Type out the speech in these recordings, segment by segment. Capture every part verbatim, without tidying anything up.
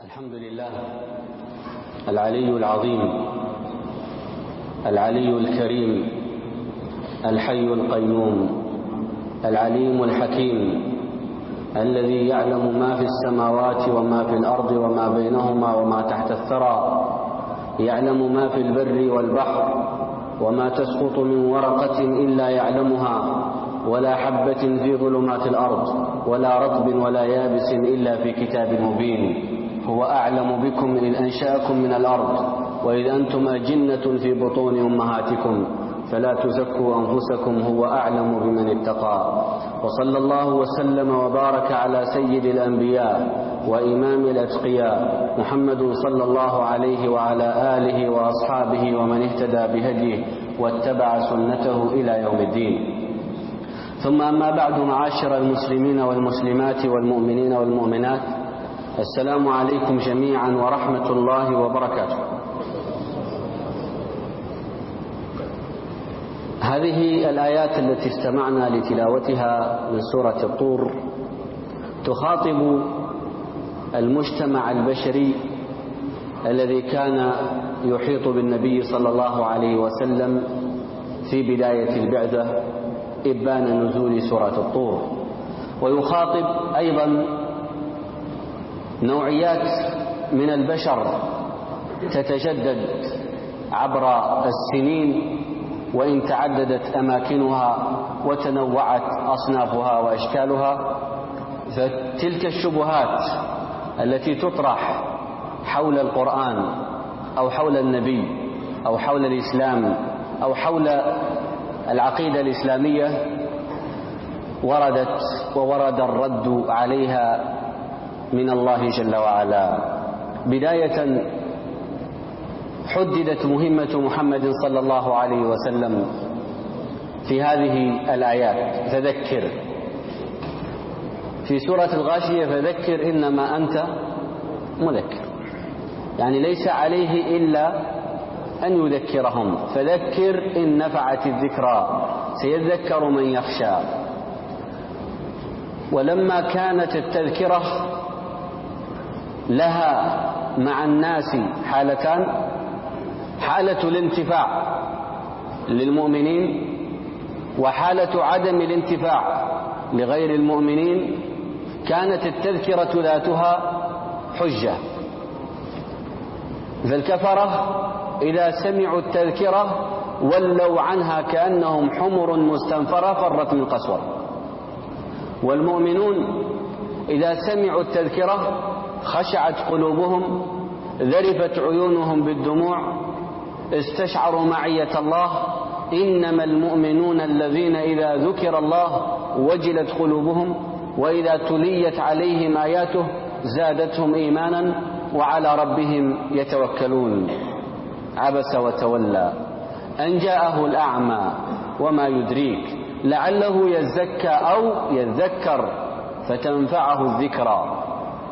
الحمد لله العلي العظيم العلي الكريم الحي القيوم العليم الحكيم الذي يعلم ما في السماوات وما في الأرض وما بينهما وما تحت الثرى، يعلم ما في البر والبحر وما تسقط من ورقة إلا يعلمها، ولا حبة في ظلمات الأرض ولا رطب ولا يابس إلا في كتاب مبين. هو أعلم بكم إذ أنشأكم من الأرض وإذ أنتم أجنة في بطون أمهاتكم فلا تزكوا أنفسكم، هو أعلم بمن اتقى. وصلى الله وسلم وبارك على سيد الأنبياء وإمام الأتقياء محمد صلى الله عليه وعلى آله وأصحابه ومن اهتدى بهديه واتبع سنته إلى يوم الدين. ثم أما بعد، معاشر المسلمين والمسلمات والمؤمنين والمؤمنات، السلام عليكم جميعا ورحمة الله وبركاته. هذه الآيات التي استمعنا لتلاوتها من سورة الطور تخاطب المجتمع البشري الذي كان يحيط بالنبي صلى الله عليه وسلم في بداية البعثة إبان نزول سورة الطور، ويخاطب أيضا نوعيات من البشر تتجدد عبر السنين وإن تعددت أماكنها وتنوعت أصنافها وأشكالها. فتلك الشبهات التي تطرح حول القرآن أو حول النبي أو حول الإسلام أو حول العقيدة الإسلامية وردت وورد الرد عليها من الله جل وعلا. بداية حددت مهمة محمد صلى الله عليه وسلم في هذه الآيات: فذكر. في سورة الغاشية: فذكر إنما أنت مذكر، يعني ليس عليه إلا أن يذكرهم. فذكر إن نفعت الذكرى سيذكر من يخشى. ولما كانت التذكرة لها مع الناس حالتان: حالة الانتفاع للمؤمنين وحالة عدم الانتفاع لغير المؤمنين، كانت التذكرة ذاتها حجة. فالكفرة إذا سمعوا التذكرة ولوا عنها كأنهم حمر مستنفرة فرت من قسورة، والمؤمنون إذا سمعوا التذكرة خشعت قلوبهم، ذرفت عيونهم بالدموع، استشعروا معية الله. إنما المؤمنون الذين إذا ذكر الله وجلت قلوبهم وإذا تليت عليهم آياته زادتهم إيمانا وعلى ربهم يتوكلون. عبس وتولى أن جاءه الأعمى وما يدريك لعله يزكى أو يذكر فتنفعه الذكرى.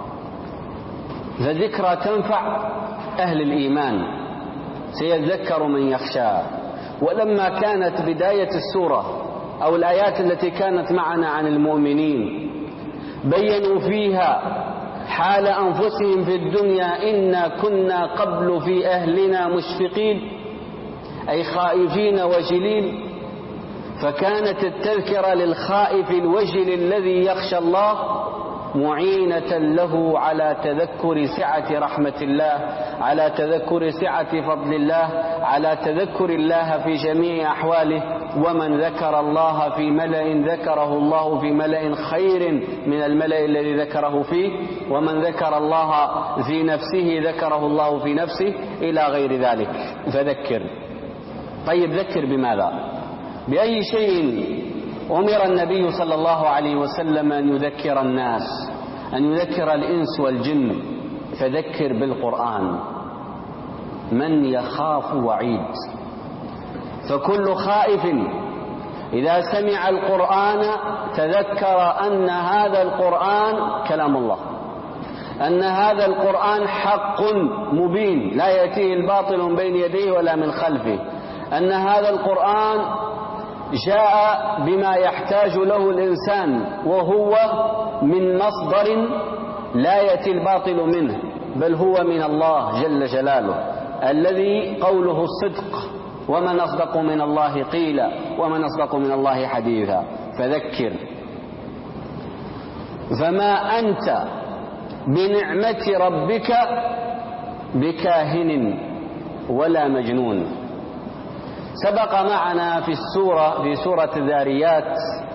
فالذكرى تنفع أهل الإيمان، سيذكر من يخشى. ولما كانت بداية السورة أو الآيات التي كانت معنا عن المؤمنين بيّنوا فيها حال أنفسهم في الدنيا: إنا كنا قبل في أهلنا مشفقين، أي خائفين وجلين. فكانت التذكرة للخائف الوجل الذي يخشى الله معينة له على تذكر سعة رحمة الله، على تذكر سعة فضل الله، على تذكر الله في جميع أحواله. ومن ذكر الله في ملأ ذكره الله في ملأ خير من الملأ الذي ذكره فيه، ومن ذكر الله في نفسه ذكره الله في نفسه، إلى غير ذلك. فذكر. طيب، ذكر بماذا؟ بأي شيء أمر النبي صلى الله عليه وسلم أن يذكر الناس، أن يذكر الإنس والجن؟ فذكر بالقرآن. من يخاف وعيد. فكل خائف إذا سمع القرآن تذكر أن هذا القرآن كلام الله، أن هذا القرآن حق مبين لا يأتيه الباطل من بين يديه ولا من خلفه، أن هذا القرآن جاء بما يحتاج له الإنسان وهو من مصدر لا يأتي الباطل منه، بل هو من الله جل جلاله الذي قوله الصدق، ومن أصدق من الله قيلا ومن أصدق من الله حديثا. فذكر، فما أنت بنعمة ربك بكاهن ولا مجنون. سبق معنا في السورة في سورة الذاريات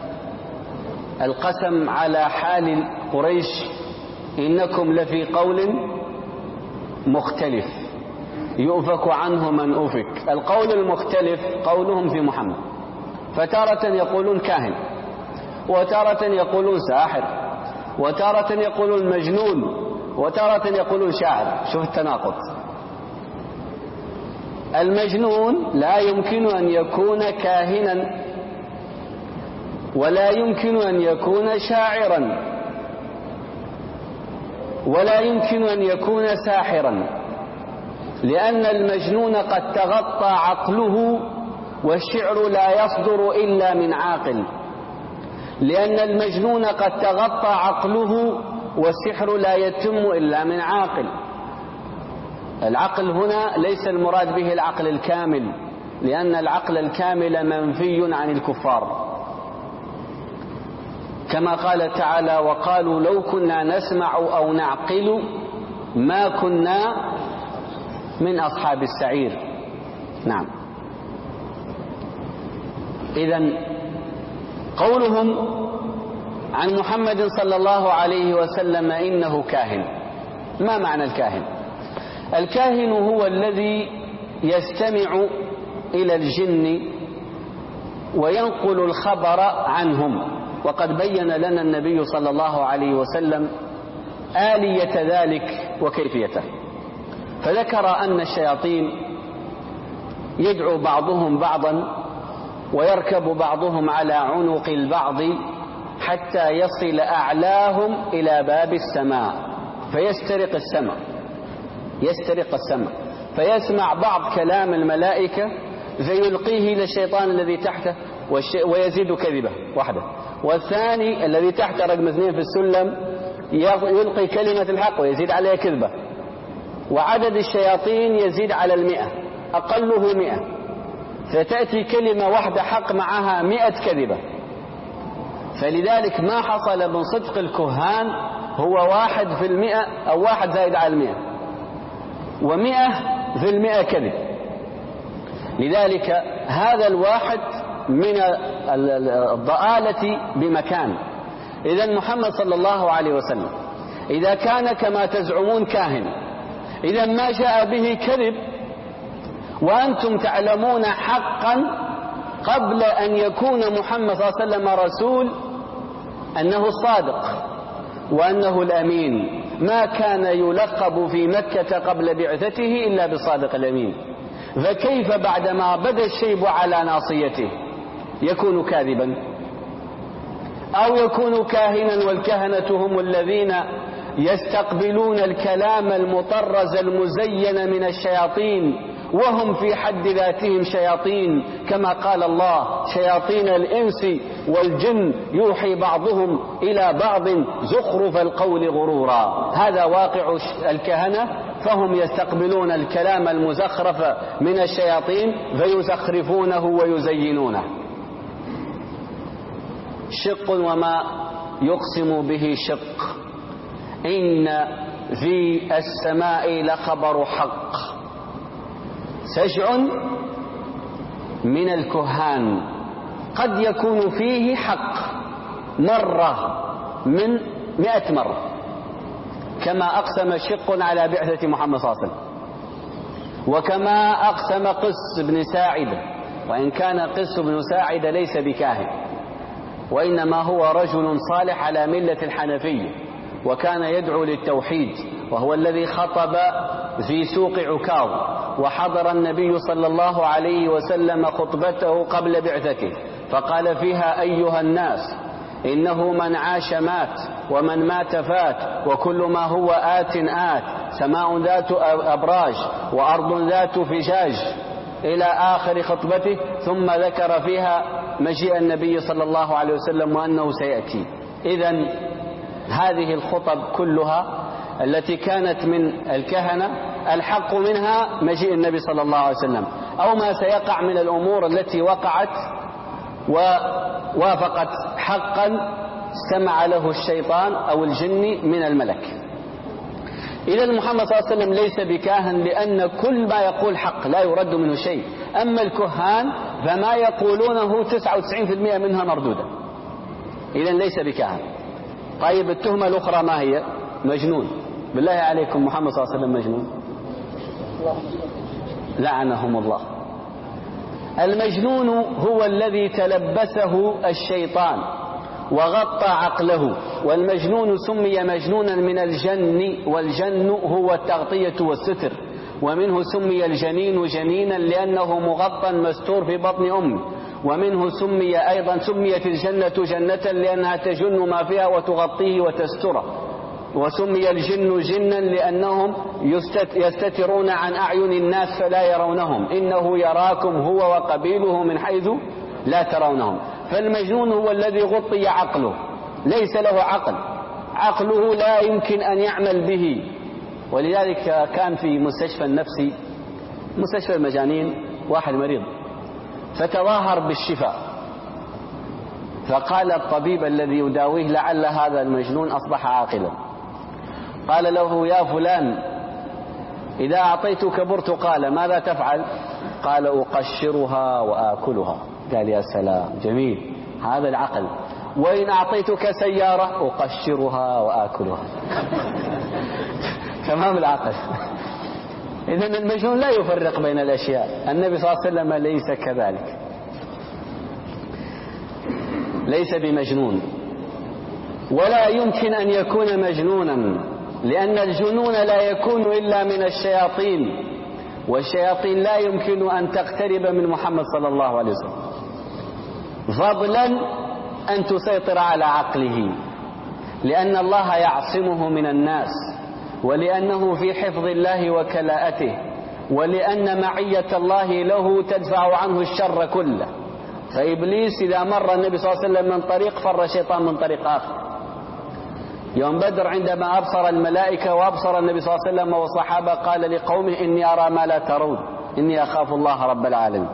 القسم على حال قريش: إنكم لفي قول مختلف يؤفك عنه من أفك. القول المختلف قولهم في محمد، فتارة يقولون كاهن، وتارة يقولون ساحر، وتارة يقولون مجنون، وتارة يقولون شاعر. شوف التناقض. المجنون لا يمكن أن يكون كاهنا ولا يمكن أن يكون شاعرا ولا يمكن أن يكون ساحرا، لأن المجنون قد تغطى عقله، والشعر لا يصدر إلا من عاقل. لأن المجنون قد تغطى عقله، والسحر لا يتم إلا من عاقل. العقل هنا ليس المراد به العقل الكامل، لأن العقل الكامل منفي عن الكفار، كما قال تعالى: وقالوا لو كنا نسمع أو نعقل ما كنا من أصحاب السعير. نعم. إذن قولهم عن محمد صلى الله عليه وسلم إنه كاهن، ما معنى الكاهن؟ الكاهن هو الذي يستمع إلى الجن وينقل الخبر عنهم، وقد بين لنا النبي صلى الله عليه وسلم آلية ذلك وكيفيته. فذكر أن الشياطين يدعو بعضهم بعضا ويركب بعضهم على عنق البعض حتى يصل أعلاهم إلى باب السماء فيسترق السماء يسترق السماء فيسمع بعض كلام الملائكة فيلقيه إلى الشيطان الذي تحته ويزيد كذبه وحده، والثاني الذي تحت رقم اثنين في السلم يلقي كلمة الحق ويزيد عليها كذبة، وعدد الشياطين يزيد على المئة، أقله مئة، فتأتي كلمة واحدة حق معها مئة كذبة. فلذلك ما حصل من صدق الكهان هو واحد في المئة أو واحد زائد على المئة، ومئة في المئة كذب. لذلك هذا الواحد من الضآلة بمكان. إذن محمد صلى الله عليه وسلم إذا كان كما تزعمون كاهن، إذا ما جاء به كذب، وأنتم تعلمون حقا قبل أن يكون محمد صلى الله عليه وسلم رسول أنه الصادق وأنه الأمين، ما كان يلقب في مكة قبل بعثته إلا بالصادق الأمين، فكيف بعدما بدا الشيب على ناصيته يكون كاذبا أو يكون كاهنا؟ والكهنة هم الذين يستقبلون الكلام المطرز المزين من الشياطين، وهم في حد ذاتهم شياطين، كما قال الله: شياطين الإنس والجن يوحي بعضهم إلى بعض زخرف القول غرورا. هذا واقع الكهنة، فهم يستقبلون الكلام المزخرف من الشياطين فيزخرفونه ويزينونه. شق وما يقسم به شق، إن في السماء لخبر حق. سجع من الكهان قد يكون فيه حق مرة من مئة مرة، كما أقسم شق على بعثة محمد صلى الله عليه وسلم، وكما أقسم قس بن ساعدة، وإن كان قس بن ساعدة ليس بكاهن، وإنما هو رجل صالح على ملة الحنفية، وكان يدعو للتوحيد، وهو الذي خطب في سوق عكاظ، وحضر النبي صلى الله عليه وسلم خطبته قبل بعثته، فقال فيها: أيها الناس، إنه من عاش مات، ومن مات فات، وكل ما هو آت آت، سماء ذات أبراج وأرض ذات فجاج، إلى آخر خطبته. ثم ذكر فيها مجيء النبي صلى الله عليه وسلم وأنه سيأتي. إذن هذه الخطب كلها التي كانت من الكهنة الحق منها مجيء النبي صلى الله عليه وسلم، أو ما سيقع من الأمور التي وقعت ووافقت حقا استمع له الشيطان أو الجن من الملك. إذا محمد صلى الله عليه وسلم ليس بكاهن، لأن كل ما يقول حق لا يرد منه شيء. أما الكهان فما يقولونه تسعة وتسعين بالمئة منها مردودة. إذا ليس بكاهن. طيب التهمة الأخرى ما هي؟ مجنون. بالله عليكم محمد صلى الله عليه وسلم مجنون؟ لعنهم الله. المجنون هو الذي تلبسه الشيطان وغطى عقله، والمجنون سمي مجنونا من الجن، والجن هو التغطية والستر، ومنه سمي الجنين جنينا لأنه مغطى مستور في بطن أمه، ومنه سمي أيضا سميت الجنة جنة لأنها تجن ما فيها وتغطيه وتستره، وسمي الجن جنا لأنهم يستترون عن أعين الناس فلا يرونهم، إنه يراكم هو وقبيله من حيث لا ترونهم. فالمجنون هو الذي غطي عقله، ليس له عقل، عقله لا يمكن أن يعمل به. ولذلك كان في مستشفى النفسي، مستشفى المجانين، واحد مريض فتظاهر بالشفاء، فقال الطبيب الذي يداويه لعل هذا المجنون أصبح عاقلا. قال له يا فلان إذا أعطيتك برتقالة ماذا تفعل؟ قال أقشرها وآكلها. قال يا سلام جميل، هذا العقل. وإن أعطيتك سيارة أقشرها وآكلها. تمام العقل. إذن المجنون لا يفرق بين الأشياء. النبي صلى الله عليه وسلم ليس كذلك، ليس بمجنون، ولا يمكن أن يكون مجنونا، لأن الجنون لا يكون إلا من الشياطين، والشياطين لا يمكن أن تقترب من محمد صلى الله عليه وسلم، فضلا أن تسيطر على عقله، لأن الله يعصمه من الناس، ولأنه في حفظ الله وكلاءته، ولأن معية الله له تدفع عنه الشر كله. فإبليس إذا مر النبي صلى الله عليه وسلم من طريق فر الشيطان من طريق آخر. يوم بدر عندما أبصر الملائكة وأبصر النبي صلى الله عليه وسلم والصحابة قال لقومه إني أرى ما لا ترون إني أخاف الله رب العالمين.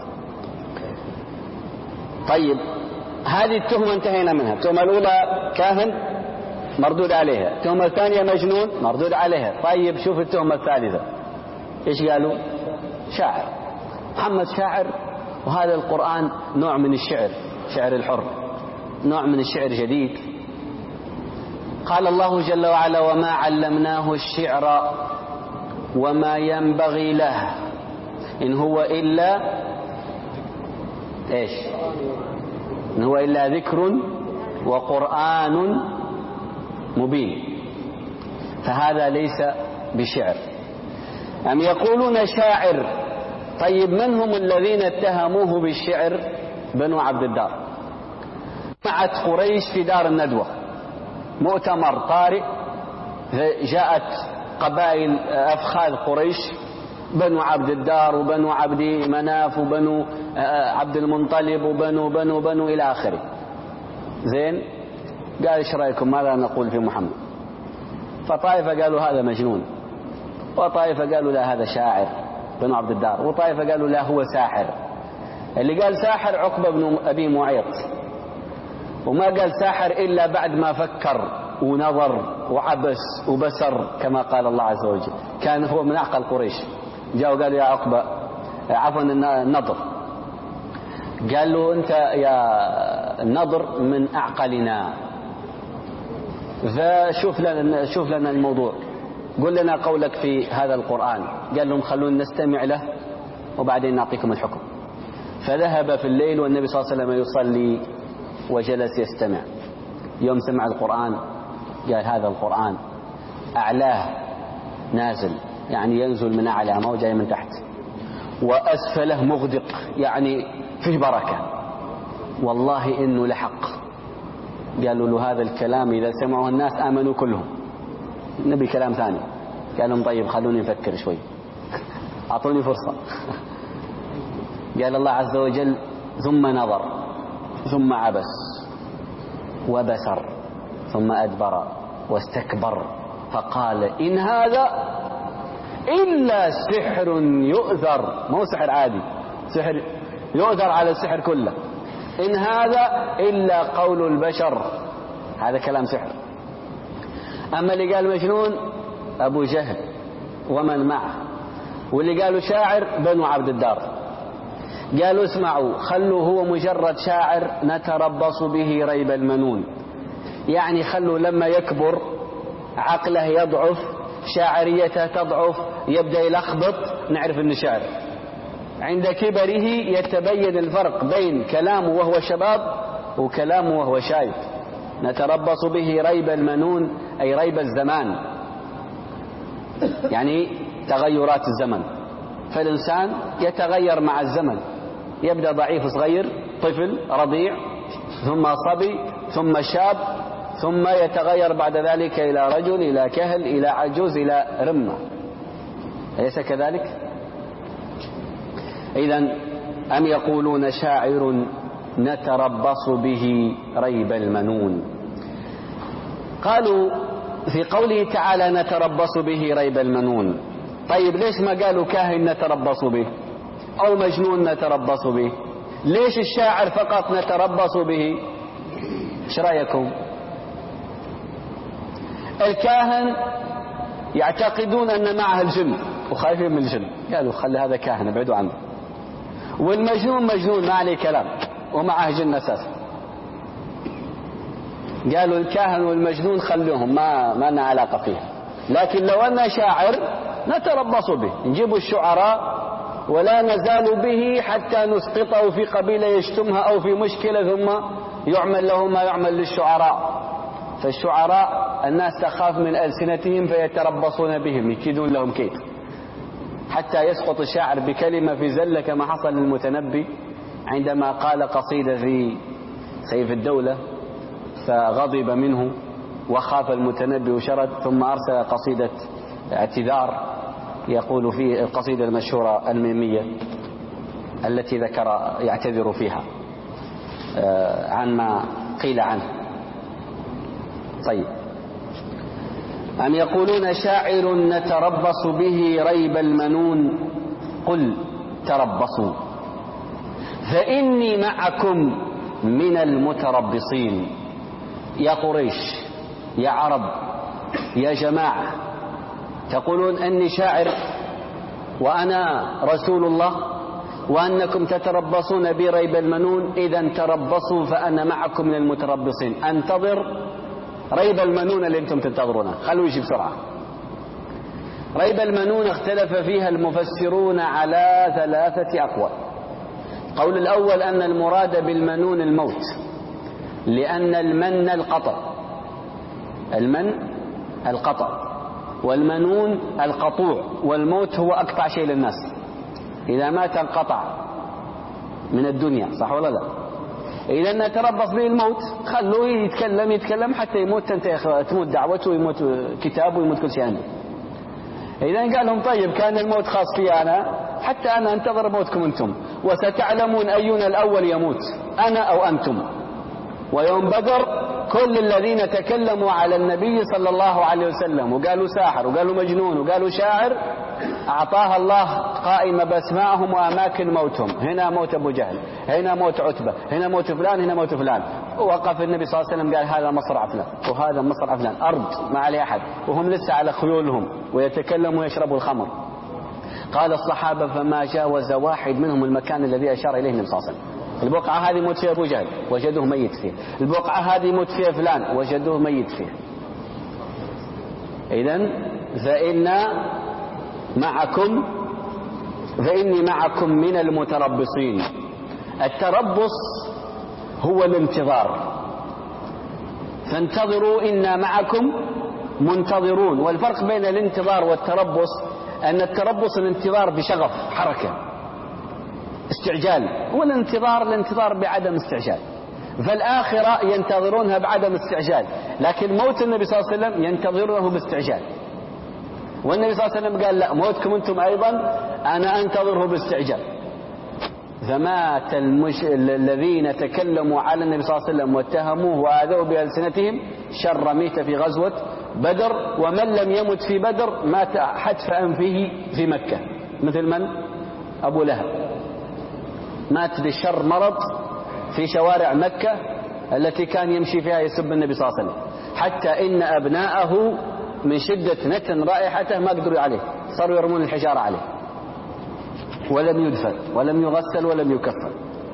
طيب هذه التهمة انتهينا منها. التهمة الأولى كاهن مردود عليها، التهمة الثانية مجنون مردود عليها. طيب شوف التهمة الثالثة إيش قالوا؟ شاعر. محمد شاعر، وهذا القرآن نوع من الشعر، شعر الحر، نوع من الشعر جديد. قال الله جل وعلا وما علمناه الشعر وما ينبغي له إن هو إلا إيش؟ إن هو إلا ذكر وقرآن مبين. فهذا ليس بشعر. أم يقولون شاعر. طيب من هم الذين اتهموه بالشعر؟ بنو عبد الدار. جمعت قريش في دار الندوة مؤتمر طارئ، جاءت قبائل أفخاذ قريش، بنو عبد الدار وبنو عبد مناف وبنو عبد المنطلب وبنو بنو بنو إلى آخره. زين، قال ايش رأيكم ماذا نقول في محمد؟ فطائفة قالوا هذا مجنون، وطائفة قالوا لا هذا شاعر بنو عبد الدار، وطائفة قالوا لا هو ساحر. اللي قال ساحر عقبة بن أبي معيط، وما قال ساحر إلا بعد ما فكر ونظر وعبس وبسر كما قال الله عز وجل. كان هو من أعقل قريش. جاءوا قالوا يا عقبة، عفوا النضر، قال له أنت يا النضر من أعقلنا، فشوف لنا, شوف لنا الموضوع، قل لنا قولك في هذا القرآن. قال لهم خلونا نستمع له وبعدين نعطيكم الحكم. فذهب في الليل والنبي صلى الله عليه وسلم يصلي وجلس يستمع. يوم سمع القرآن قال هذا القرآن أعلاه نازل، يعني ينزل من أعلى ما هو جاي من تحت، وأسفله مغدق، يعني فيه بركة، والله إنه لحق. قالوا له هذا الكلام إذا سمعه الناس آمنوا كلهم. النبي كلام ثاني، قال لهم طيب خلوني نفكر شوي، أعطوني فرصة. قال الله عز وجل ثم نظر ثم عبس وبسر ثم أدبر واستكبر فقال إن هذا إلا سحر يؤثر، مو سحر عادي، سحر يؤثر على السحر كله. إن هذا إلا قول البشر، هذا كلام سحر. أما اللي قال مجنون أبو جهل ومن معه، واللي قالوا شاعر بنو عبد الدار. قالوا اسمعوا خلوا هو مجرد شاعر نتربص به ريب المنون، يعني خلوا لما يكبر عقله يضعف، شاعريته تضعف، يبدأ يلخبط، نعرف انه شاعر. عند كبره يتبين الفرق بين كلامه وهو شباب وكلامه وهو شايب. نتربص به ريب المنون أي ريب الزمان، يعني تغيرات الزمن. فالإنسان يتغير مع الزمن، يبدأ ضعيف صغير طفل رضيع، ثم صبي، ثم شاب، ثم يتغير بعد ذلك إلى رجل، إلى كهل، إلى عجوز، إلى رمة. أليس كذلك؟ إذن أم يقولون شاعر نتربص به ريب المنون. قالوا في قوله تعالى نتربص به ريب المنون، طيب ليش ما قالوا كاهن نتربص به أو مجنون نتربص به؟ ليش الشاعر فقط نتربص به؟ ايش رأيكم؟ الكاهن يعتقدون أن معه الجن وخايفين من الجن، قالوا خلي هذا كاهن ابعدوا عنه. والمجنون مجنون ما عليه كلام ومعه جن أساسا، قالوا الكاهن والمجنون خلوهم ما ما لنا علاقة فيها. لكن لو أن شاعر نتربص به، نجيب الشعراء ولا نزال به حتى نسقطه في قبيلة يشتمها أو في مشكلة، ثم يعمل له ما يعمل للشعراء. فالشعراء الناس تخاف من ألسنتهم فيتربصون بهم، يكيدون لهم كيد، حتى يسقط الشاعر بكلمة في زلة كما حصل للمتنبي عندما قال قصيدة في سيف الدولة فغضب منه وخاف المتنبي وشرد، ثم أرسل قصيدة اعتذار يقول في القصيدة المشهورة الميمية التي ذكر يعتذر فيها عن ما قيل عنه. طيب، أم يقولون شاعر نتربص به ريب المنون قل تربصوا فإني معكم من المتربصين. يا قريش، يا عرب، يا جماعة، تقولون أني شاعر وأنا رسول الله وأنكم تتربصون بي ريب المنون، إذا تربصوا فأنا معكم من المتربصين. أنتظر ريب المنون اللي أنتم تنتظرونه، خلوا يجي بسرعة. ريب المنون اختلف فيها المفسرون على ثلاثة أقوال. قول الأول أن المراد بالمنون الموت، لأن المن القطع، المن القطع، والمنون القطوع، والموت هو أقطع شيء للناس، إذا مات انقطع من الدنيا، صح ولا لا؟ إذا نتربص به الموت، خلوه يتكلم يتكلم حتى يموت، تنتهي تموت دعوته ويموت كتابه ويموت كل شيء عنده. إذا قال لهم طيب كان الموت خاص في أنا، حتى أنا أنتظر موتكم أنتم، وستعلمون أينا الأول يموت أنا أو أنتم. ويوم بدر كل الذين تكلموا على النبي صلى الله عليه وسلم وقالوا ساحر وقالوا مجنون وقالوا شاعر، أعطاها الله قائمة بأسمائهم وأماكن موتهم. هنا موت أبو جهل، هنا موت عتبة، هنا موت فلان، هنا موت فلان. ووقف النبي صلى الله عليه وسلم قال هذا مصرع فلان وهذا مصرع فلان، أرض ما عليه أحد، وهم لسه على خيولهم ويتكلموا ويشربوا الخمر. قال الصحابة فما جاوز واحد منهم المكان الذي أشار إليه النبي صلى الله عليه وسلم. البقعة هذه يموت فيها أبو جهل وجدوه ميت فيه، البقعة هذه يموت فيها فلان وجدوه ميت فيه. إذن فإن معكم فإني معكم من المتربصين. التربص هو الانتظار، فانتظروا إنا معكم منتظرون. والفرق بين الانتظار والتربص أن التربص الانتظار بشغف، حركة، استعجال، والانتظار الانتظار بعدم استعجال. فالآخرة ينتظرونها بعدم استعجال، لكن موت النبي صلى الله عليه وسلم ينتظرونه باستعجال. والنبي صلى الله عليه وسلم قال لا، موتكم أنتم أيضا أنا أنتظره باستعجال. فمات المش... الذين تكلموا على النبي صلى الله عليه وسلم واتهموه وآذوه بألسنتهم شر ميت في غزوة بدر، ومن لم يمت في بدر مات حتف أنفه في مكة، مثل من؟ أبو لهب، مات بالشر مرض في شوارع مكة التي كان يمشي فيها يسب النبي صلى الله عليه وسلم، حتى إن أبناءه من شدة نتن رائحته ما قدروا عليه، صاروا يرمون الحجارة عليه، ولم يدفن ولم يغسل ولم يكفن.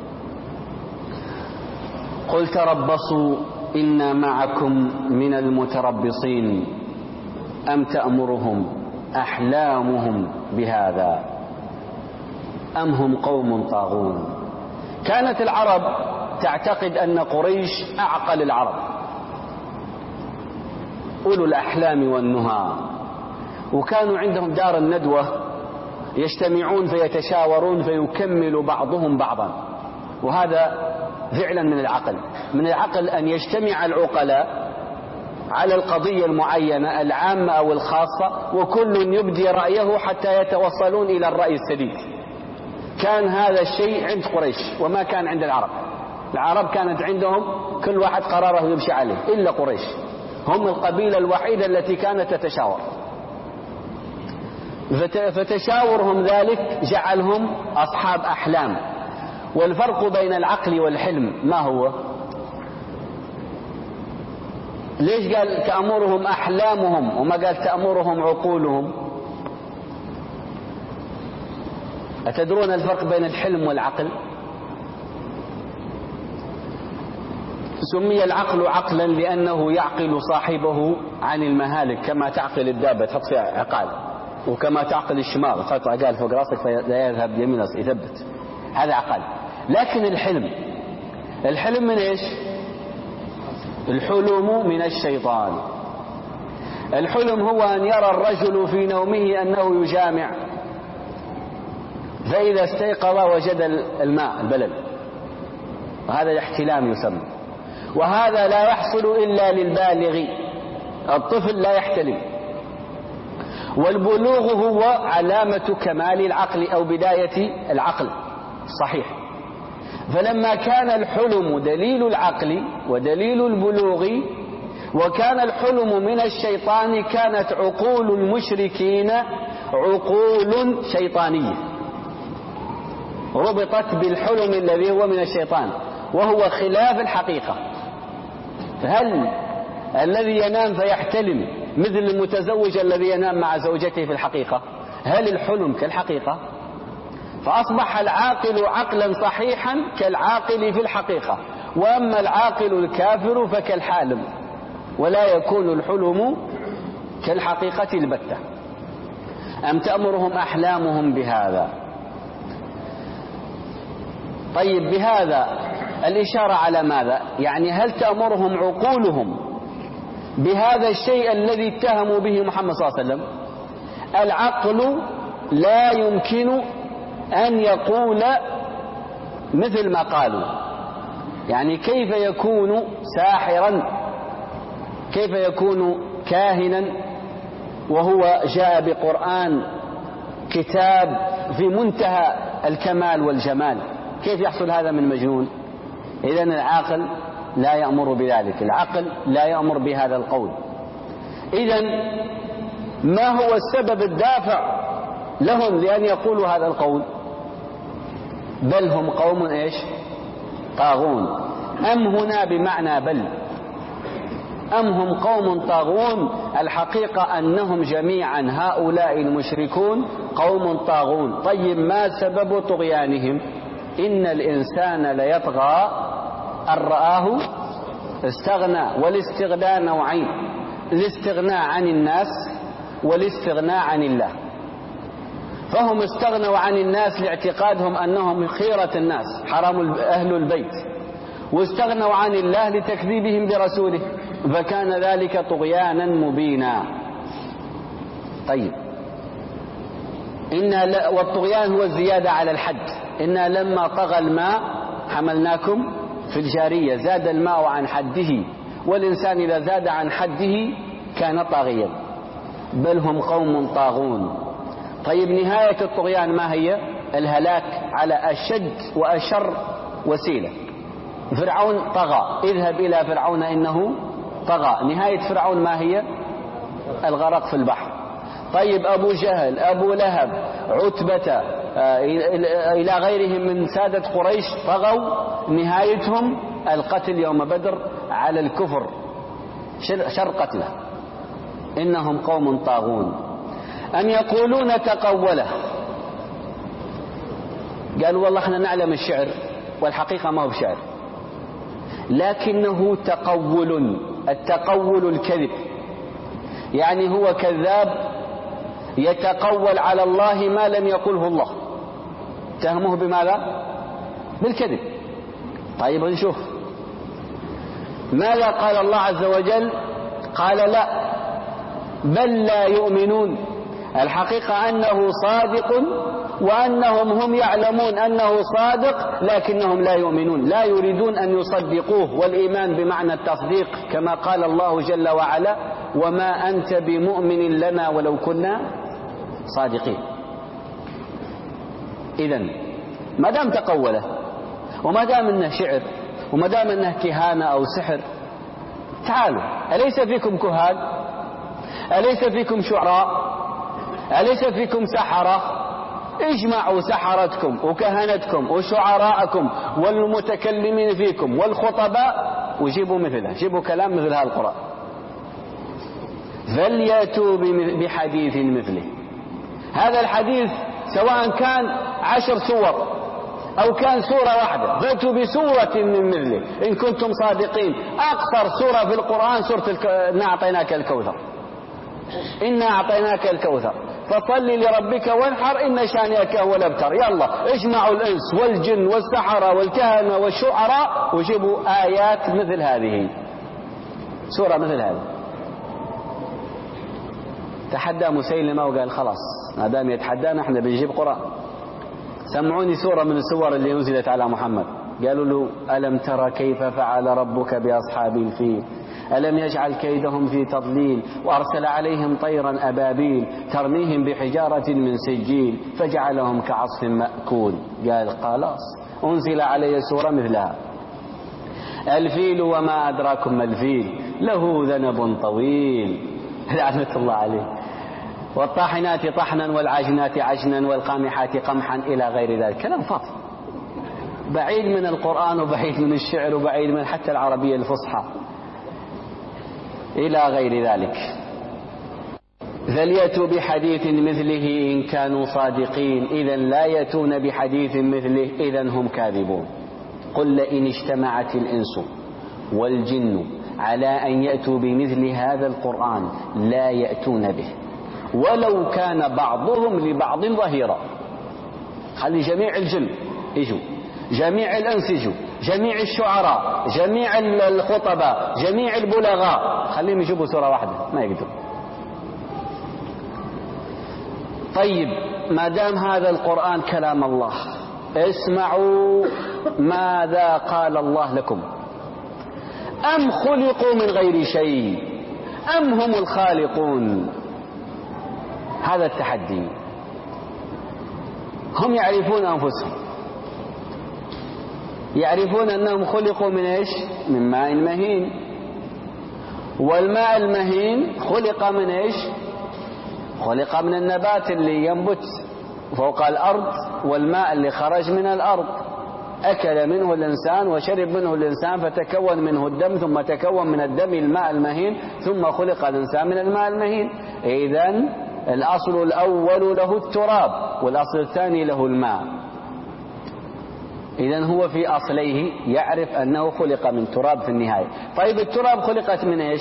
قل تربصوا إنا معكم من المتربصين أم تأمرهم أحلامهم بهذا أم هم قوم طاغون. كانت العرب تعتقد أن قريش أعقل العرب، أولو الأحلام والنهى، وكانوا عندهم دار الندوة يجتمعون فيتشاورون فيكمل بعضهم بعضا، وهذا فعلا من العقل. من العقل أن يجتمع العقلاء على القضية المعينة العامة أو الخاصة، وكل يبدي رأيه حتى يتوصلون إلى الرأي السديد. كان هذا الشيء عند قريش وما كان عند العرب. العرب كانت عندهم كل واحد قراره يمشي عليه، إلا قريش، هم القبيلة الوحيدة التي كانت تتشاور. فتشاورهم ذلك جعلهم أصحاب أحلام. والفرق بين العقل والحلم ما هو؟ ليش قال تأمرهم أحلامهم وما قال تأمرهم عقولهم؟ أتدرون الفرق بين الحلم والعقل؟ سمي العقل عقلا لأنه يعقل صاحبه عن المهالك، كما تعقل الدابة تحط فيها عقال، وكما تعقل الشماغ تحط عقال فوق راسك فلا يذهب يمين يثبت، هذا عقل. لكن الحلم، الحلم من ايش؟ الحلم من الشيطان. الحلم هو أن يرى الرجل في نومه أنه يجامع، فإذا استيقظ وجد الماء البلل، وهذا الاحتلام يسمى. وهذا لا يحصل إلا للبالغ، الطفل لا يحتلم. والبلوغ هو علامة كمال العقل أو بداية العقل صحيح. فلما كان الحلم دليل العقل ودليل البلوغ، وكان الحلم من الشيطان، كانت عقول المشركين عقول شيطانية ربطت بالحلم الذي هو من الشيطان، وهو خلاف الحقيقة. هل الذي ينام فيحتلم مثل المتزوج الذي ينام مع زوجته في الحقيقة؟ هل الحلم كالحقيقة؟ فأصبح العاقل عقلا صحيحا كالعاقل في الحقيقة، وأما العاقل الكافر فكالحالم، ولا يكون الحلم كالحقيقة البتة. أم تأمرهم أحلامهم بهذا؟ طيب بهذا الإشارة على ماذا؟ يعني هل تأمرهم عقولهم بهذا الشيء الذي اتهموا به محمد صلى الله عليه وسلم؟ العقل لا يمكن أن يقول مثل ما قالوا. يعني كيف يكون ساحرا، كيف يكون كاهنا وهو جاء بقرآن كتاب في منتهى الكمال والجمال؟ كيف يحصل هذا من مجنون؟ إذن العاقل لا يأمر بذلك، العقل لا يأمر بهذا القول. إذن ما هو السبب الدافع لهم لأن يقولوا هذا القول؟ بل هم قوم إيش؟ طاغون. أم هنا بمعنى بل، أم هم قوم طاغون. الحقيقة أنهم جميعا هؤلاء المشركون قوم طاغون. طيب ما سبب طغيانهم؟ إن الإنسان ليطغى أن رآه استغنى. والاستغناء نوعين، الاستغناء عن الناس والاستغناء عن الله. فهم استغنوا عن الناس لاعتقادهم أنهم خيرة الناس، حرام أهل البيت، واستغنوا عن الله لتكذيبهم برسوله، فكان ذلك طغيانا مبينا. طيب إن والطغيان هو الزيادة على الحد. إنا لما طغى الماء حملناكم في الجارية، زاد الماء عن حده، والإنسان إذا زاد عن حده كان طاغيا. بل هم قوم طاغون. طيب نهاية الطغيان ما هي؟ الهلاك على أشد وأشر وسيلة. فرعون طغى، اذهب إلى فرعون إنه طغى. نهاية فرعون ما هي؟ الغرق في البحر. طيب أبو جهل، أبو لهب، عتبة، إلى غيرهم من سادة قريش طغوا، نهايتهم القتل يوم بدر على الكفر، شر قتله. إنهم قوم طاغون. أم يقولون تقوله، قالوا والله احنا نعلم الشعر والحقيقة ما هو بشعر، لكنه تقول. التقول الكذب، يعني هو كذاب يتقول على الله ما لم يقله الله. تهمه بماذا؟ بالكذب. طيب نشوف ماذا قال الله عز وجل. قال لا بل لا يؤمنون. الحقيقة أنه صادق، وأنهم هم يعلمون أنه صادق، لكنهم لا يؤمنون، لا يريدون أن يصدقوه. والإيمان بمعنى التصديق، كما قال الله جل وعلا: وما أنت بمؤمن لنا ولو كنا صادقين. إذن ما دام تقوله، وما دام أنه شعر، وما دام أنه كهانة أو سحر، تعالوا، أليس فيكم كهان؟ أليس فيكم شعراء؟ أليس فيكم سحرة؟ اجمعوا سحرتكم وكهنتكم وشعراءكم والمتكلمين فيكم والخطباء وجيبوا مثله، جيبوا كلام مثل هذا القرآن. فليأتوا بحديث مثله. هذا الحديث سواء كان عشر سور أو كان سورة واحدة، فأتوا بسورة من مثله إن كنتم صادقين. أقصر سورة في القرآن سورة الك... إنا أعطيناك الكوثر. إنا أعطيناك الكوثر فصل لربك وانحر إن شانئك هو الأبتر. يلا اجمعوا الإنس والجن والسحرة والكهنة والشعراء وجيبوا آيات مثل هذه، سورة مثل هذه. تحدى مسيلمة وقال خلاص ما دام يتحدانا احنا بنجيب قرآن، سمعوني سورة من السور اللي نزلت على محمد. قالوا له: ألم ترى كيف فعل ربك بأصحاب الفيل ألم يجعل كيدهم في تضليل وأرسل عليهم طيرا أبابيل ترميهم بحجارة من سجيل فجعلهم كعصف مأكول. قال خلاص أنزل علي سورة مثلها. الفيل وما أدراكم ما الفيل له ذنب طويل لعنة الله عليه. والطاحنات طحنا والعاجنات عجنا والقامحات قمحا إلى غير ذلك. كلام فاضي بعيد من القرآن وبعيد من الشعر وبعيد من حتى العربية الفصحى إلى غير ذلك. فليأتوا بحديث مثله إن كانوا صادقين. إذا لا يأتون بحديث مثله، إذا هم كاذبون. قل لئن اجتمعت الإنس والجن على أن يأتوا بمثل هذا القرآن لا يأتون به ولو كان بعضهم لبعض ظهيرا. خلي جميع الجن يجوا، جميع الأنس يجوا، جميع الشعراء، جميع الخطباء، جميع البلغاء، خليهم يجيبوا سورة واحدة ما يقدروا. طيب ما دام هذا القرآن كلام الله، اسمعوا ماذا قال الله لكم. أم خلقوا من غير شيء أم هم الخالقون؟ هذا التحدي. هم يعرفون أنفسهم، يعرفون أنهم خلقوا من إيش؟ من ماء مهين. والماء المهين خلق من إيش؟ خلق من النبات اللي ينبت فوق الأرض، والماء اللي خرج من الأرض أكل منه الإنسان وشرب منه الإنسان فتكون منه الدم، ثم تكون من الدم الماء المهين، ثم خلق الإنسان من الماء المهين. إذن الأصل الأول له التراب والأصل الثاني له الماء. إذن هو في أصليه يعرف أنه خلق من تراب في النهاية. طيب التراب خلقت من إيش؟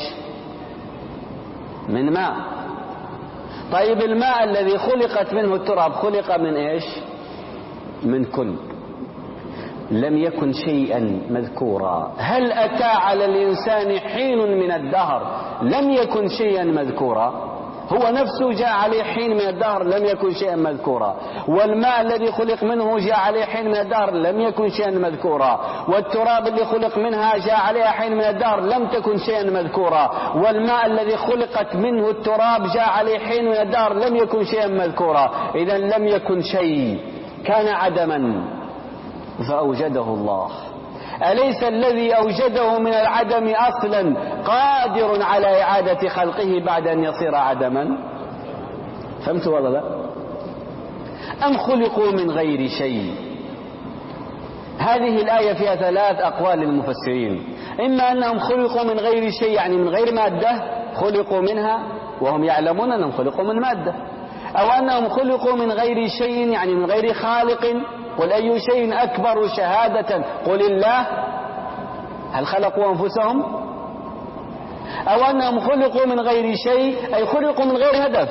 من ماء. طيب الماء الذي خلقت منه التراب خلق من إيش؟ من كل. لم يكن شيئا مذكورا. هل أتى على الإنسان حين من الدهر لم يكن شيئا مذكورا؟ هو نفسه جاء عليه حين من الدهر لم يكن شيئا مذكورا. والماء الذي خلق منه جاء عليه حين من الدهر لم يكن شيئا مذكورا. والتراب اللي خلق منها جاء عليها حين من الدهر لم تكن شيئا مذكورا. والماء الذي خلقت منه التراب جاء عليه حين من الدهر لم يكن شيئا مذكورا. إذن لم يكن شيء، كان عدما فأوجده الله. أليس الذي أوجده من العدم أصلا قادر على إعادة خلقه بعد أن يصير عدما؟ فهمتوا ولا لا؟ أم خلقوا من غير شيء؟ هذه الآية فيها ثلاث أقوال للمفسرين، إما أنهم خلقوا من غير شيء يعني من غير مادة، خلقوا منها وهم يعلمون أنهم خلقوا من مادة، أو أنهم خلقوا من غير شيء يعني من غير خالق. قل أي شيء أكبر شهادة قل الله، هل خلقوا أنفسهم؟ أو أنهم خلقوا من غير شيء أي خلقوا من غير هدف.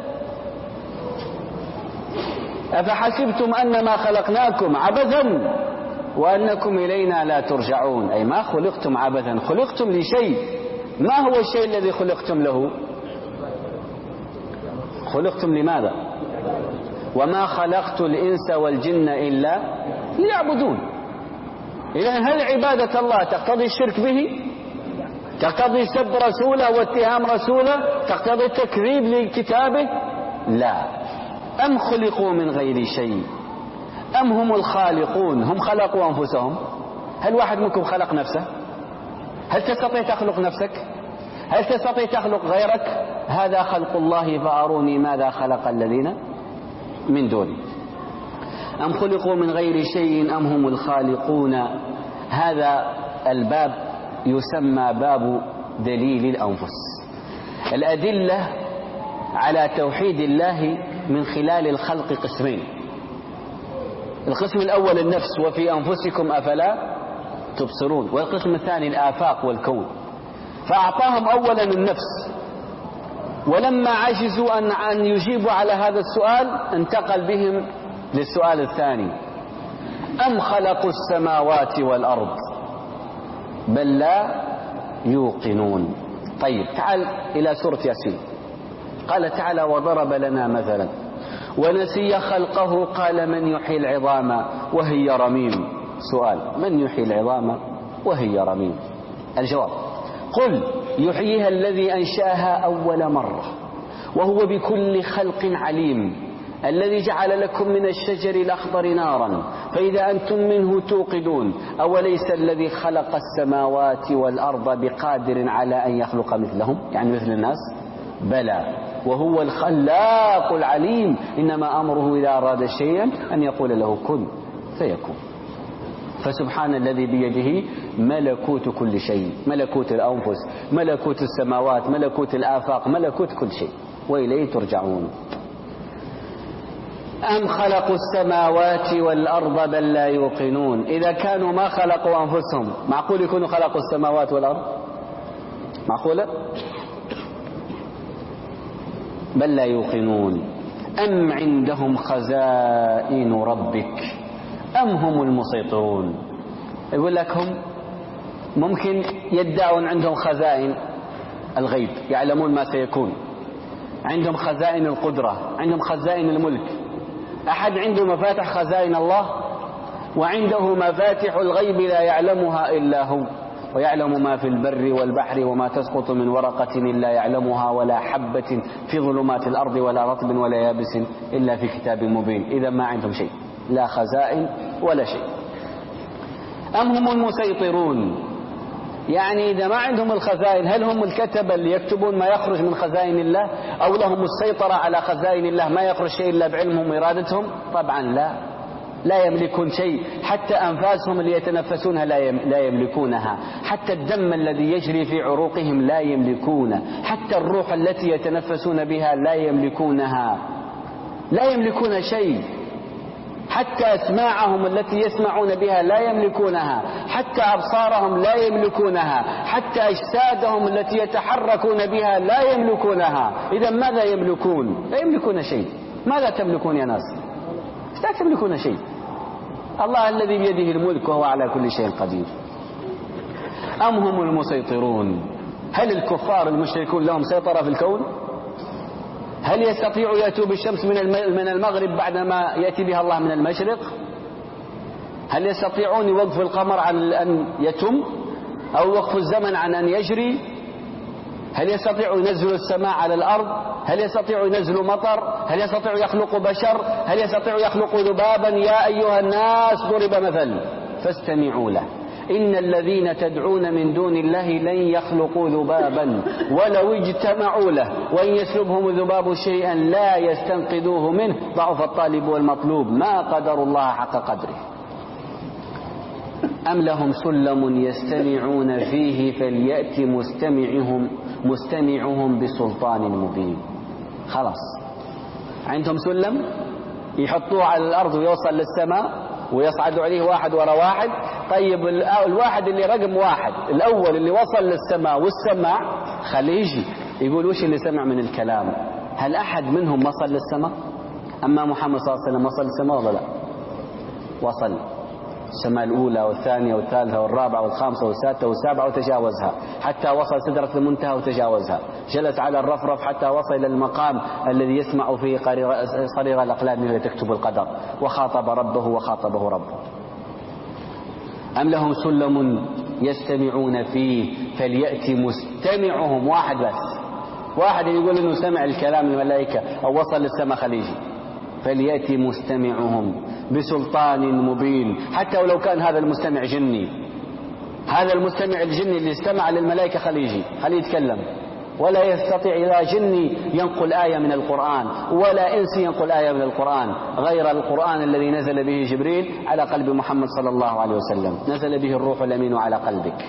أفحسبتم أنما خلقناكم عبثا وأنكم إلينا لا ترجعون، أي ما خلقتم عبثا، خلقتم لشيء. ما هو الشيء الذي خلقتم له؟ خلقتم لماذا؟ وما خلقت الإنس والجن إلا ليعبدون. إذن هل عبادة الله تقتضي الشرك به؟ تقتضي سب رسوله واتهام رسوله؟ تقتضي التكذيب لكتابه؟ لا. أم خلقوا من غير شيء أم هم الخالقون؟ هم خلقوا أنفسهم؟ هل واحد منكم خلق نفسه؟ هل تستطيع تخلق نفسك؟ هل تستطيع تخلق غيرك؟ هذا خلق الله فأروني ماذا خلق الذين من دونه. أم خلقوا من غير شيء أم هم الخالقون. هذا الباب يسمى باب دليل الأنفس، الأدلة على توحيد الله من خلال الخلق قسمين. القسم الأول النفس وفي أنفسكم أفلا تبصرون، والقسم الثاني الآفاق والكون. فأعطاهم أولا النفس، ولما عجزوا أن أن يجيبوا على هذا السؤال انتقل بهم للسؤال الثاني: أم خلقوا السماوات والأرض بل لا يوقنون. طيب تعال إلى سورة ياسين. قال تعالى: وضرب لنا مثلا ونسي خلقه قال من يحيي العظام وهي رميم. سؤال: من يحيي العظام وهي رميم؟ الجواب: قل يحييها الذي أنشأها أول مرة وهو بكل خلق عليم الذي جعل لكم من الشجر الأخضر نارا فإذا أنتم منه توقدون أوليس الذي خلق السماوات والأرض بقادر على أن يخلق مثلهم، يعني مثل الناس؟ بلى وهو الخلاق العليم إنما أمره إذا أراد شيئا أن يقول له كن فيكون. فسبحان الذي بيده ملكوت كل شيء، ملكوت الأنفس، ملكوت السماوات، ملكوت الآفاق، ملكوت كل شيء، وإليه ترجعون. أم خلقوا السماوات والأرض بل لا يوقنون. إذا كانوا ما خلقوا أنفسهم معقول يكونوا خلقوا السماوات والأرض؟ معقولة؟ بل لا يوقنون. أم عندهم خزائن ربك أم هم المسيطرون. يقول لك هم ممكن يدعون عندهم خزائن الغيب، يعلمون ما سيكون، عندهم خزائن القدرة، عندهم خزائن الملك. أحد عنده مفاتح خزائن الله؟ وعنده مفاتح الغيب لا يعلمها إلا هو، ويعلم ما في البر والبحر وما تسقط من ورقة إلا يعلمها ولا حبة في ظلمات الأرض ولا رطب ولا يابس إلا في كتاب مبين. إذا ما عندهم شيء، لا خزائن ولا شيء. أم هم المسيطرون، يعني إذا ما عندهم الخزائن هل هم الكتبة اللي يكتبون ما يخرج من خزائن الله، أو لهم السيطرة على خزائن الله ما يخرج شيء إلا بعلمهم وإرادتهم؟ طبعا لا، لا يملكون شيء. حتى أنفاسهم اللي يتنفسونها لا يملكونها، حتى الدم الذي يجري في عروقهم لا يملكونه، حتى الروح التي يتنفسون بها لا يملكونها، لا يملكون شيء. حتى أسماعهم التي يسمعون بها لا يملكونها، حتى أبصارهم لا يملكونها، حتى أجسادهم التي يتحركون بها لا يملكونها. إذا ماذا يملكون؟ لا يملكون شيء. ماذا تملكون يا ناس؟ لا تملكون شيء. الله الذي بيده الملك وهو على كل شيء قدير. أم هم المسيطرون. هل الكفار المشركون لهم سيطرة في الكون؟ هل يستطيعوا يأتوا بالشمس من المغرب بعدما يأتي بها الله من المشرق؟ هل يستطيعون يوقف القمر عن أن يتم، أو وقف الزمن عن أن يجري؟ هل يستطيعوا ينزلوا السماء على الأرض؟ هل يستطيعوا ينزلوا مطر؟ هل يستطيعوا يخلقوا بشر؟ هل يستطيعوا يخلقوا ذبابا؟ يا أيها الناس ضرب مثل فاستمعوا له إن الذين تدعون من دون الله لن يخلقوا ذبابا ولو اجتمعوا له وإن يسلبهم الذباب شيئا لا يستنقذوه منه ضعف الطالب والمطلوب ما قدر الله حق قدره. أم لهم سلم يستمعون فيه فليأت مستمعهم مستمعهم بسلطان مبين. خلاص عندهم سلم يحطوه على الأرض ويوصل للسماء ويصعدوا عليه واحد وراء واحد. طيب الواحد اللي رقم واحد الأول اللي وصل للسماء والسمع خليه يجي يقول وش اللي سمع من الكلام. هل أحد منهم وصل للسماء؟ أما محمد صلى الله عليه وسلم وصل للسماء ولا لا؟ وصل السماء الأولى والثانية والثالثة والرابعة والخامسة والسادسة والسابعة وتجاوزها حتى وصل سدرة المنتهى وتجاوزها. جلس على الرفرف حتى وصل إلى المقام الذي يسمع فيه صرير الأقلام التي تكتب القدر وخاطب ربه وخاطبه ربه. أم لهم سلم يستمعون فيه فليأتي مستمعهم واحد بس واحد يقول إنه سمع الكلام الملائكة أو وصل للسماء خليجي فليأتي مستمعهم بسلطان مبين. حتى ولو كان هذا المستمع جني هذا المستمع الجني اللي استمع للملائكة خليجي خليه يتكلم ولا يستطيع لا جني ينقل آية من القرآن ولا إنسي ينقل آية من القرآن غير القرآن الذي نزل به جبريل على قلب محمد صلى الله عليه وسلم نزل به الروح الأمين على قلبك.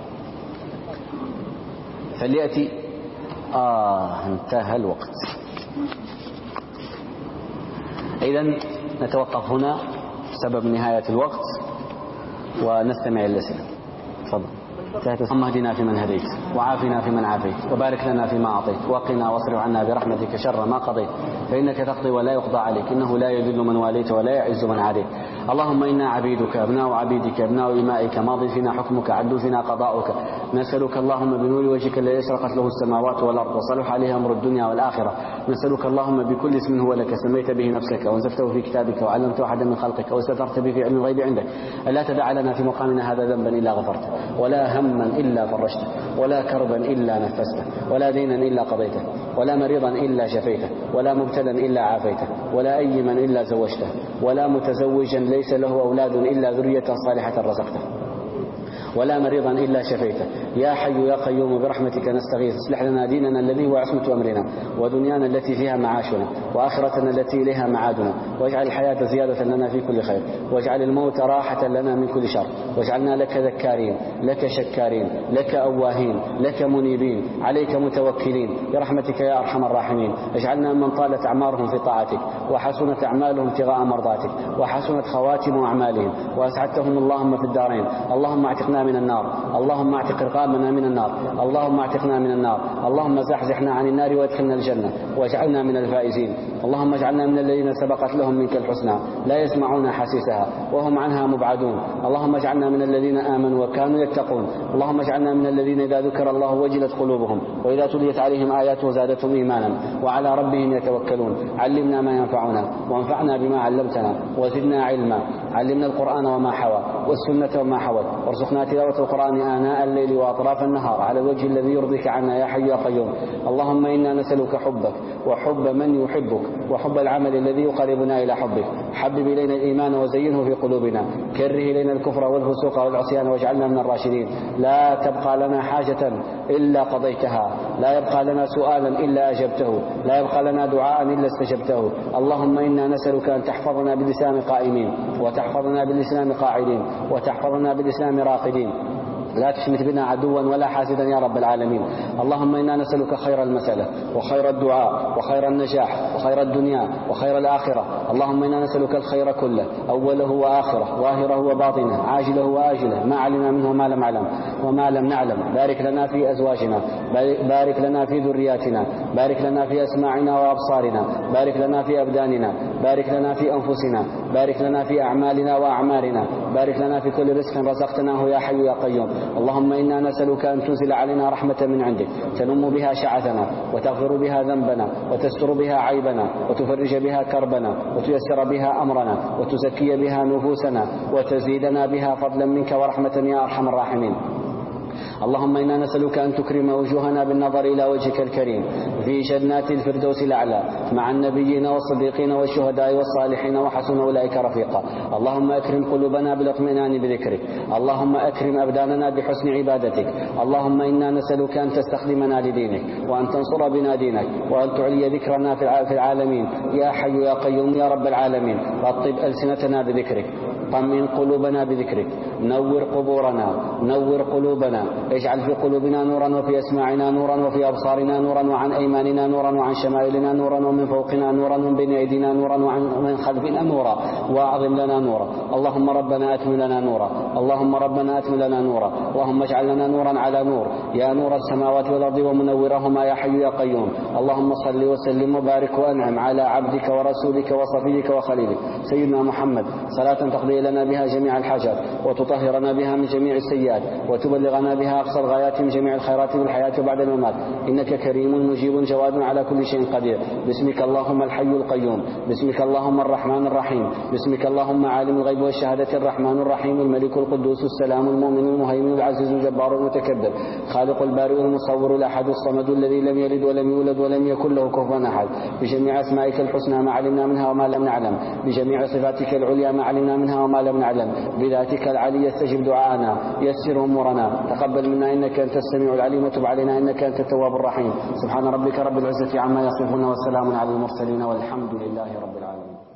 فليأتي آه انتهى الوقت. إذن نتوقف هنا بسبب نهاية الوقت ونستمع الأسئلة. تفضل. اللهم اهدنا فيمن هديت وعافنا فيمن عافيت وبارك لنا فيما أعطيت وقنا واصرف عنا برحمتك شر ما قضيت فإنك تقضي ولا يقضى عليك إنه لا يذل من واليت ولا يعز من عاديت. اللهم إنا عبيدك أبناء عبيدك أبناء إمائك ماض فينا حكمك عدل فينا قضاؤك نسألك اللهم بنور وجهك الذي أشرقت له السماوات والأرض وصلح عليها أمر الدنيا والآخرة. نسألك اللهم بكل اسم هو لك سميت به نفسك وانزلته في كتابك وعلمت أحدا من خلقك واستترت به في علم الغيب عندك ألا تدع لنا في مقامنا هذا ذنبا إلا غفرته ولا هما إلا فرجته ولا كربا إلا نفسته ولا دينا إلا قضيته ولا مريضا إلا شفيته ولا مبتلا إلا عافيته ولا أيما إلا زوجته ولا متزوجا ليس له أولاد إلا ذرية صالحة رزقته ولا مريضا إلا شفيته. يا حي يا قيوم برحمتك نستغيث اصلح لنا ديننا الذي هو عصمة أمرنا ودنيانا التي فيها معاشنا وآخرتنا التي إليها معادنا واجعل الحياة زيادة لنا في كل خير واجعل الموت راحة لنا من كل شر واجعلنا لك ذكارين لك شكارين لك أواهين لك منيبين عليك متوكلين برحمتك يا أرحم الراحمين. اجعلنا من طالت أعمارهم في طاعتك وحسنت أعمالهم ابتغاء مرضاتك وحسنت خواتم أعمالهم وأسعدتهم اللهم في الدارين. اللهم اعتقنا من النار اللهم اعتق رقابنا من النار اللهم اعتقنا من النار اللهم زحزحنا عن النار وادخلنا الجنة واجعلنا من الفائزين. اللهم اجعلنا من الذين سبقت لهم منك الحسنى لا يسمعون حسيسها وهم عنها مبعدون. اللهم اجعلنا من الذين آمنوا وكانوا يتقون. اللهم اجعلنا من الذين إذا ذكر الله وجلت قلوبهم وإذا تليت عليهم آياته زادتهم إيمانا وعلى ربهم يتوكلون. علمنا ما ينفعنا وانفعنا بما علمتنا وزدنا علما. علمنا القرآن وما حوى والسنة وما حوت وارزقنا تلاوة القرآن آناء الليل وأطراف النهار على الوجه الذي يرضيك عنا يا حي يا قيوم. اللهم إنا نسألك حبك وحب من يحبك وحب العمل الذي يقربنا إلى حبك. حبب إلينا الإيمان وزينه في قلوبنا كره إلينا الكفر والفسوق والعصيان واجعلنا من الراشدين. لا تبقى لنا حاجة إلا قضيتها لا يبقى لنا سؤالا إلا أجبته لا يبقى لنا دعاء إلا استجبته. اللهم إنا نسألك أن تحفظنا بالإسلام قائمين وتحفظنا بالإسلام قاعدين وتحفظنا بالإسلام راقدين لا تشمت بنا عدوا ولا حاسدا يا رب العالمين. اللهم إنا نسألك خير المسألة وخير الدعاء وخير النجاح وخير الدنيا وخير الآخرة. اللهم إنا نسألك الخير كله أوله وآخره ظاهره وباطنه عاجله وآجله ما علمنا منه ما لم نعلم وما لم نعلم. بارك لنا في أزواجنا بارك لنا في ذرياتنا بارك لنا في أسماعنا وأبصارنا بارك لنا في أبداننا بارك لنا في أنفسنا بارك لنا في أعمالنا وأعمارنا بارك لنا في كل رزق رزقتناه يا حي يا قيوم. اللهم إنا نسألك أن تنزل علينا رحمة من عندك تنم بها شعثنا وتغفر بها ذنبنا وتستر بها عيبنا وتفرج بها كربنا وتيسر بها أمرنا وتزكي بها نفوسنا وتزيدنا بها فضلا منك ورحمة يا أرحم الراحمين. اللهم إنا نسألك أن تكرم وجوهنا بالنظر إلى وجهك الكريم في جنات الفردوس الأعلى مع النبيين والصديقين والشهداء والصالحين وحسن أولئك رفيقا. اللهم أكرم قلوبنا بالاطمئنان بذكرك. اللهم أكرم أبداننا بحسن عبادتك. اللهم إنا نسألك أن تستخدمنا لدينك وأن تنصر بنا دينك وأن تعلي ذكرنا في العالمين يا حي يا قيوم يا رب العالمين. رطب ألسنتنا بذكرك، طمن قلوبنا بذكرك، نور قبورنا، نور قلوبنا، اجعل في قلوبنا نورا وفي أسماعنا نورا وفي أبصارنا نورا وعن أيماننا نورا وعن شمائلنا نورا ومن فوقنا نورا ومن بين أيدينا نورا ومن خلفنا نورا وأعظم لنا نورا. اللهم ربنا أتم لنا نورا، اللهم ربنا أتم لنا نورا، اللهم اجعل لنا نورا على نور يا نور السماوات والأرض ومنورهما يا حي يا قيوم. اللهم صل وسلم وبارك وأنعم على عبدك ورسولك وصفيك وخليلك سيدنا محمد صلاة تقضي لنا بها جميع الحاجات وتطهرنا بها من جميع السيئات وتبلغنا بها أقصى الغايات من جميع الخيرات من الحياة وبعد الممات، إنك كريم مجيب جواد على كل شيء قدير. باسمك اللهم الحي القيوم، باسمك اللهم الرحمن الرحيم، باسمك اللهم عالم الغيب والشهادة الرحمن الرحيم الملك القدوس السلام المؤمن المهيمن العزيز الجبار المتكبر خالق البارئ المصور الأحد الصمد الذي لم يلد ولم يولد ولم يكن له كفوا أحد. بجميع أسمائك الحسنى ما علمنا منها وما لم نعلم، بجميع صفاتك العليا ما علمنا منها وما لم نعلم، بذاتك العلي استجب دعاءنا، يسر أمورنا، تقبل منا إنك أنت السميع العليم وتب علينا إنك أنت التواب الرحيم. سبحان ربك رب العزة عما يصفون وسلام على المرسلين والحمد لله رب العالمين.